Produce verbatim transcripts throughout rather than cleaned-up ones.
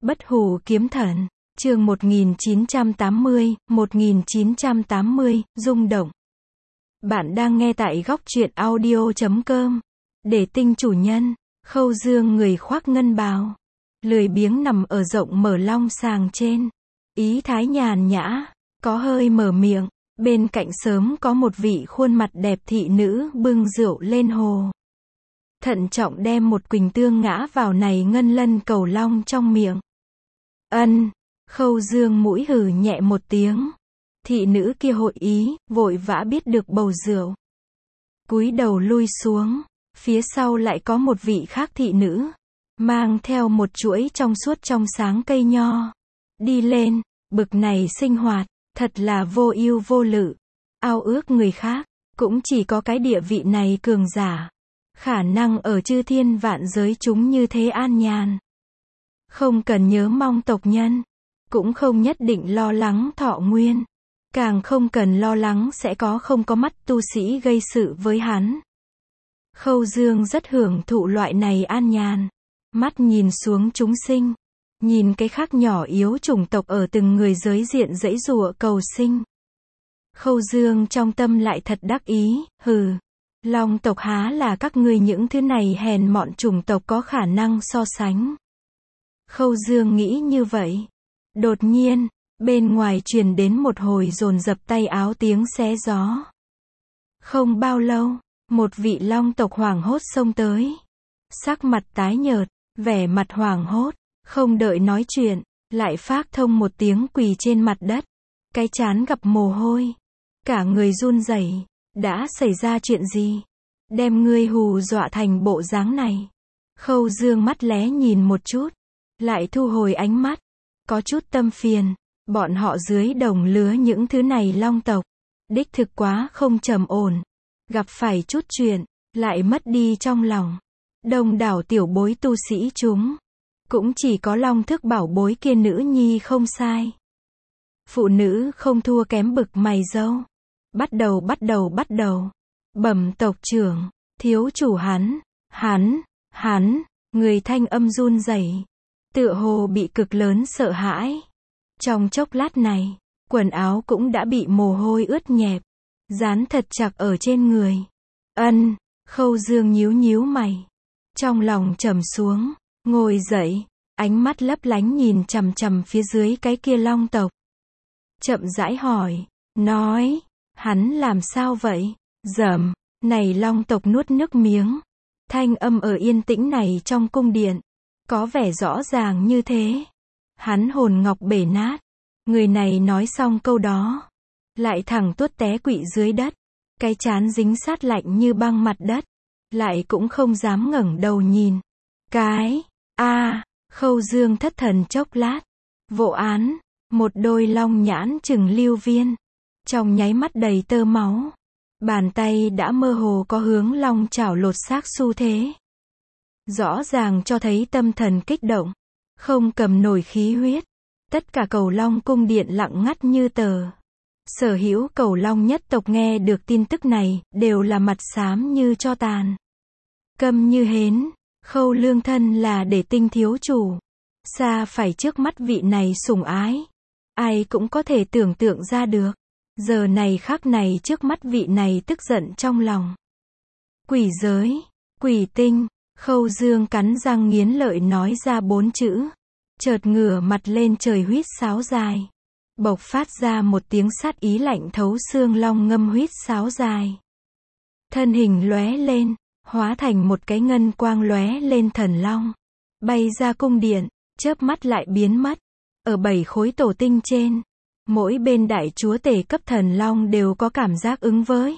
Bất hủ kiếm thần, chương một nghìn chín trăm tám mươi, một nghìn chín trăm tám mươi, rung động. Bạn đang nghe tại góc truyện audio chấm com. Để tinh chủ nhân, Khâu Dương người khoác ngân bào, lười biếng nằm ở rộng mở long sàng trên. Ý thái nhàn nhã, có hơi mở miệng, bên cạnh sớm có một vị khuôn mặt đẹp thị nữ bưng rượu lên hồ. Thận trọng đem một quỳnh tương ngã vào này ngân lân cầu long trong miệng. Ân, Khâu Dương mũi hừ nhẹ một tiếng. Thị nữ kia hội ý, vội vã biết được bầu rượu. Cúi đầu lui xuống, phía sau lại có một vị khác thị nữ, mang theo một chuỗi trong suốt trong sáng cây nho. Đi lên, bực này sinh hoạt, thật là vô ưu vô lự. Ao ước người khác, cũng chỉ có cái địa vị này cường giả. Khả năng ở chư thiên vạn giới chúng như thế an nhàn. Không cần nhớ mong tộc nhân, cũng không nhất định lo lắng thọ nguyên, càng không cần lo lắng sẽ có không có mắt tu sĩ gây sự với hắn. Khâu Dương rất hưởng thụ loại này an nhàn, mắt nhìn xuống chúng sinh, nhìn cái khác nhỏ yếu chủng tộc ở từng người giới diện giãy giụa cầu sinh. Khâu Dương trong tâm lại thật đắc ý, hừ, long tộc há là các ngươi những thứ này hèn mọn chủng tộc có khả năng so sánh. Khâu Dương nghĩ như vậy. Đột nhiên, bên ngoài truyền đến một hồi dồn dập tay áo tiếng xé gió. Không bao lâu, một vị long tộc hoảng hốt xông tới. Sắc mặt tái nhợt, vẻ mặt hoảng hốt, không đợi nói chuyện, lại phác thông một tiếng quỳ trên mặt đất. Cái trán gặp mồ hôi, cả người run rẩy. Đã xảy ra chuyện gì? Đem ngươi hù dọa thành bộ dáng này. Khâu Dương mắt lé nhìn một chút, lại thu hồi ánh mắt, có chút tâm phiền. Bọn họ dưới đồng lứa những thứ này long tộc, đích thực quá không trầm ổn. Gặp phải chút chuyện, lại mất đi trong lòng. Đông đảo tiểu bối tu sĩ chúng, cũng chỉ có long thức bảo bối kia nữ nhi không sai. Phụ nữ không thua kém bực mày dâu. Bắt đầu bắt đầu bắt đầu. Bẩm tộc trưởng, thiếu chủ hắn, hắn, hắn, người thanh âm run rẩy, tựa hồ bị cực lớn sợ hãi. Trong chốc lát này, quần áo cũng đã bị mồ hôi ướt nhẹp, dán thật chặt ở trên người. Ân, Khâu Dương nhíu nhíu mày, trong lòng trầm xuống, ngồi dậy, ánh mắt lấp lánh nhìn chằm chằm phía dưới cái kia long tộc. Chậm rãi hỏi, nói, hắn làm sao vậy? Dầm, này long tộc nuốt nước miếng. Thanh âm ở yên tĩnh này trong cung điện, có vẻ rõ ràng như thế. Hắn hồn ngọc bể nát. Người này nói xong câu đó, lại thẳng tuốt té quỵ dưới đất. Cái trán dính sát lạnh như băng mặt đất, lại cũng không dám ngẩng đầu nhìn. Cái, a à, Khâu Dương thất thần chốc lát. Vô án, một đôi long nhãn chừng lưu viên, trong nháy mắt đầy tơ máu. Bàn tay đã mơ hồ có hướng long chảo lột xác xu thế. Rõ ràng cho thấy tâm thần kích động, không cầm nổi khí huyết. Tất cả cầu long cung điện lặng ngắt như tờ. Sở hữu cầu long nhất tộc nghe được tin tức này, đều là mặt xám như tro tàn. Câm như hến. Khâu Lương thân là để tinh thiếu chủ, xa phải trước mắt vị này sủng ái. Ai cũng có thể tưởng tượng ra được. Giờ này khắc này trước mắt vị này tức giận trong lòng. Quỷ giới, quỷ tinh. Khâu Dương cắn răng nghiến lợi nói ra bốn chữ. Chợt ngửa mặt lên trời huýt sáo dài. Bộc phát ra một tiếng sát ý lạnh thấu xương long ngâm huýt sáo dài. Thân hình lóe lên, hóa thành một cái ngân quang lóe lên thần long. Bay ra cung điện, chớp mắt lại biến mất. Ở bảy khối tổ tinh trên, mỗi bên đại chúa tể cấp thần long đều có cảm giác ứng với.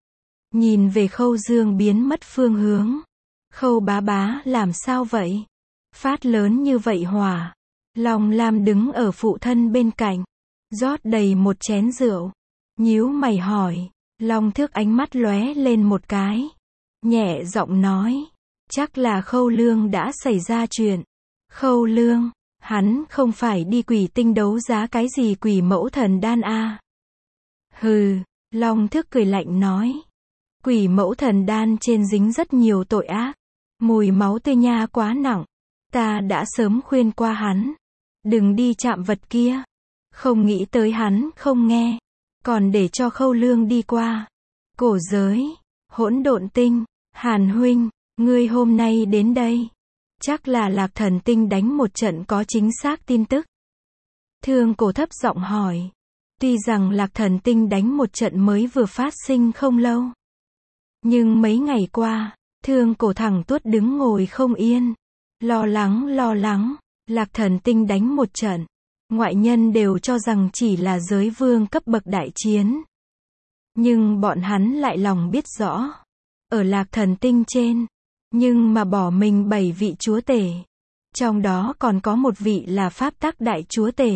Nhìn về Khâu Dương biến mất phương hướng. Khâu bá bá làm sao vậy? Phát lớn như vậy hỏa. Long Lam đứng ở phụ thân bên cạnh, rót đầy một chén rượu. Nhíu mày hỏi. Long Thước ánh mắt lóe lên một cái, nhẹ giọng nói, chắc là Khâu Lương đã xảy ra chuyện. Khâu Lương, hắn không phải đi quỷ tinh đấu giá cái gì quỷ mẫu thần đan à? Hừ, Long Thước cười lạnh nói. Quỷ mẫu thần đan trên dính rất nhiều tội ác, mùi máu tươi nha quá nặng. Ta đã sớm khuyên qua hắn, đừng đi chạm vật kia. Không nghĩ tới hắn không nghe, còn để cho Khâu Lương đi qua. Cổ giới, hỗn độn tinh, Hàn huynh, ngươi hôm nay đến đây. Chắc là Lạc Thần Tinh đánh một trận có chính xác tin tức. Thương Cổ thấp giọng hỏi. Tuy rằng Lạc Thần Tinh đánh một trận mới vừa phát sinh không lâu, nhưng mấy ngày qua, Thương Cổ thẳng tuốt đứng ngồi không yên. Lo lắng lo lắng, Lạc Thần Tinh đánh một trận. Ngoại nhân đều cho rằng chỉ là giới vương cấp bậc đại chiến. Nhưng bọn hắn lại lòng biết rõ. Ở Lạc Thần Tinh trên, nhưng mà bỏ mình bảy vị chúa tể. Trong đó còn có một vị là pháp tắc đại chúa tể.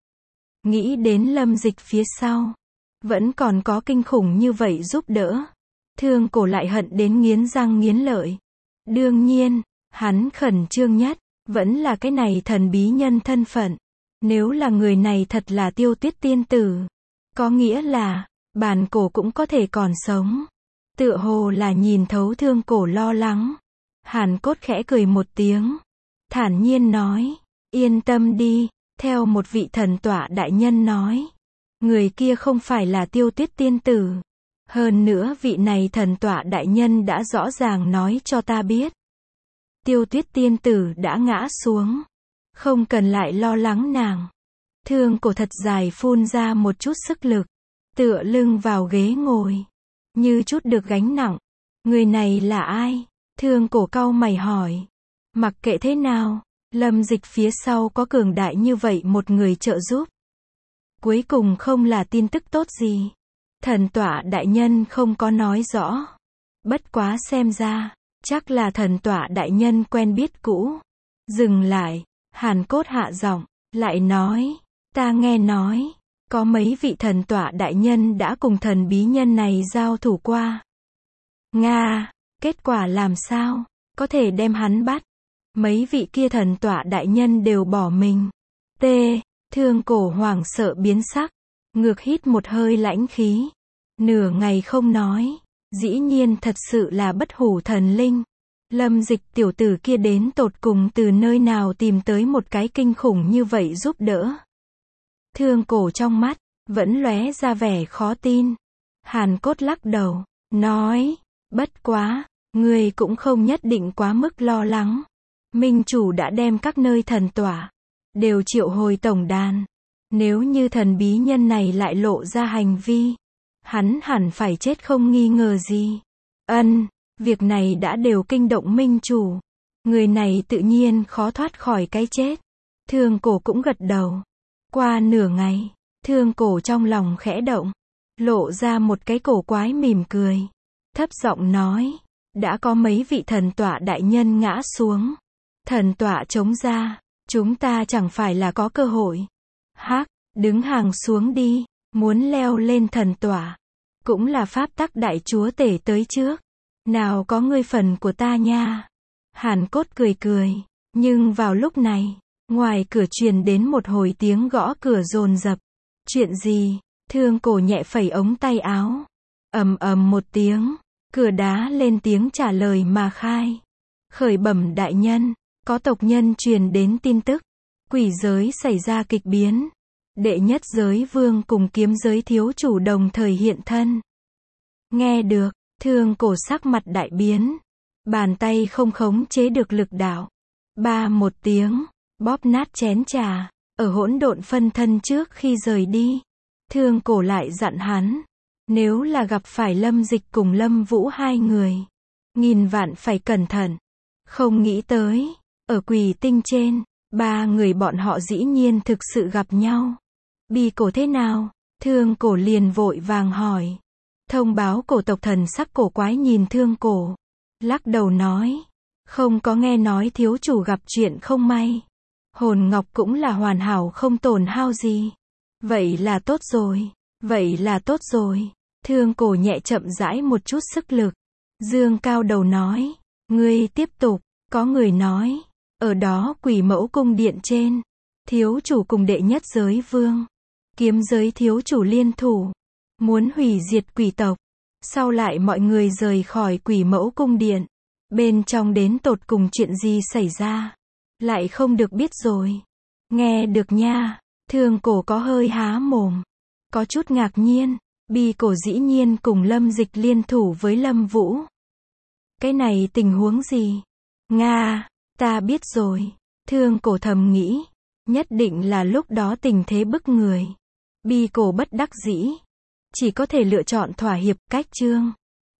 Nghĩ đến Lâm Dịch phía sau, vẫn còn có kinh khủng như vậy giúp đỡ. Thương Cổ lại hận đến nghiến răng nghiến lợi. Đương nhiên, hắn khẩn trương nhất, vẫn là cái này thần bí nhân thân phận. Nếu là người này thật là Tiêu Tuyết tiên tử, có nghĩa là, bản cổ cũng có thể còn sống. Tựa hồ là nhìn thấu Thương Cổ lo lắng. Hàn Cốt khẽ cười một tiếng, thản nhiên nói, yên tâm đi, theo một vị thần tọa đại nhân nói. Người kia không phải là Tiêu Tuyết tiên tử. Hơn nữa vị này thần tọa đại nhân đã rõ ràng nói cho ta biết. Tiêu Tuyết tiên tử đã ngã xuống. Không cần lại lo lắng nàng. Thương Cổ thật dài phun ra một chút sức lực. Tựa lưng vào ghế ngồi. Như chút được gánh nặng. Người này là ai? Thương Cổ cau mày hỏi. Mặc kệ thế nào, Lâm Dịch phía sau có cường đại như vậy một người trợ giúp. Cuối cùng không là tin tức tốt gì. Thần tọa đại nhân không có nói rõ. Bất quá xem ra, chắc là thần tọa đại nhân quen biết cũ. Dừng lại, Hàn Cốt hạ giọng, lại nói, ta nghe nói, có mấy vị thần tọa đại nhân đã cùng thần bí nhân này giao thủ qua. Nga, kết quả làm sao, có thể đem hắn bắt. Mấy vị kia thần tọa đại nhân đều bỏ mình. T. Thương Cổ hoảng sợ biến sắc, ngược hít một hơi lãnh khí. Nửa ngày không nói, dĩ nhiên thật sự là bất hủ thần linh. Lâm Dịch tiểu tử kia đến tột cùng từ nơi nào tìm tới một cái kinh khủng như vậy giúp đỡ. Thương Cổ trong mắt, vẫn lóe ra vẻ khó tin. Hàn Cốt lắc đầu, nói, bất quá, ngươi cũng không nhất định quá mức lo lắng. Minh chủ đã đem các nơi thần tỏa, đều triệu hồi tổng đàn. Nếu như thần bí nhân này lại lộ ra hành vi, hắn hẳn phải chết không nghi ngờ gì. Ân, việc này đã đều kinh động Minh chủ. Người này tự nhiên khó thoát khỏi cái chết. Thương Cổ cũng gật đầu. Qua nửa ngày, Thương Cổ trong lòng khẽ động, lộ ra một cái cổ quái mỉm cười. Thấp giọng nói, đã có mấy vị thần tọa đại nhân ngã xuống. Thần tọa chống ra, chúng ta chẳng phải là có cơ hội. Hắc, đứng hàng xuống đi, muốn leo lên thần tọa. Cũng là pháp tắc đại chúa tể tới trước. Nào có ngươi phần của ta nha. Hàn Cốt cười cười, nhưng vào lúc này, ngoài cửa truyền đến một hồi tiếng gõ cửa dồn dập. Chuyện gì? Thương Cổ nhẹ phẩy ống tay áo. Ầm ầm một tiếng, cửa đá lên tiếng trả lời mà khai. Khởi bẩm đại nhân, có tộc nhân truyền đến tin tức. Quỷ giới xảy ra kịch biến. Đệ nhất giới vương cùng kiếm giới thiếu chủ đồng thời hiện thân. Nghe được, Thương Cổ sắc mặt đại biến. Bàn tay không khống chế được lực đạo. Ba một tiếng, bóp nát chén trà. Ở hỗn độn phân thân trước khi rời đi. Thương Cổ lại dặn hắn. Nếu là gặp phải Lâm Dịch cùng Lâm Vũ hai người, nghìn vạn phải cẩn thận. Không nghĩ tới, ở Quỷ Tinh trên, ba người bọn họ dĩ nhiên thực sự gặp nhau. Bi cổ thế nào? Thương Cổ liền vội vàng hỏi. Thông báo cổ tộc thần sắc cổ quái nhìn Thương Cổ. Lắc đầu nói. Không có nghe nói thiếu chủ gặp chuyện không may. Hồn ngọc cũng là hoàn hảo không tổn hao gì. Vậy là tốt rồi. Vậy là tốt rồi. Thương Cổ nhẹ chậm rãi một chút sức lực. Dương cao đầu nói. Ngươi tiếp tục. Có người nói. Ở đó Quỷ Mẫu cung điện trên. Thiếu chủ cùng đệ nhất giới vương. Kiếm giới thiếu chủ liên thủ. Muốn hủy diệt quỷ tộc. Sau lại mọi người rời khỏi Quỷ Mẫu cung điện. Bên trong đến tột cùng chuyện gì xảy ra. Lại không được biết rồi. Nghe được nha. Thương cổ có hơi há mồm. Có chút ngạc nhiên. Bi cổ dĩ nhiên cùng Lâm Dịch liên thủ với Lâm Vũ. Cái này tình huống gì? Nga, ta biết rồi. Thương cổ thầm nghĩ. Nhất định là lúc đó tình thế bức người. Bi cổ bất đắc dĩ. Chỉ có thể lựa chọn thỏa hiệp, cách chương.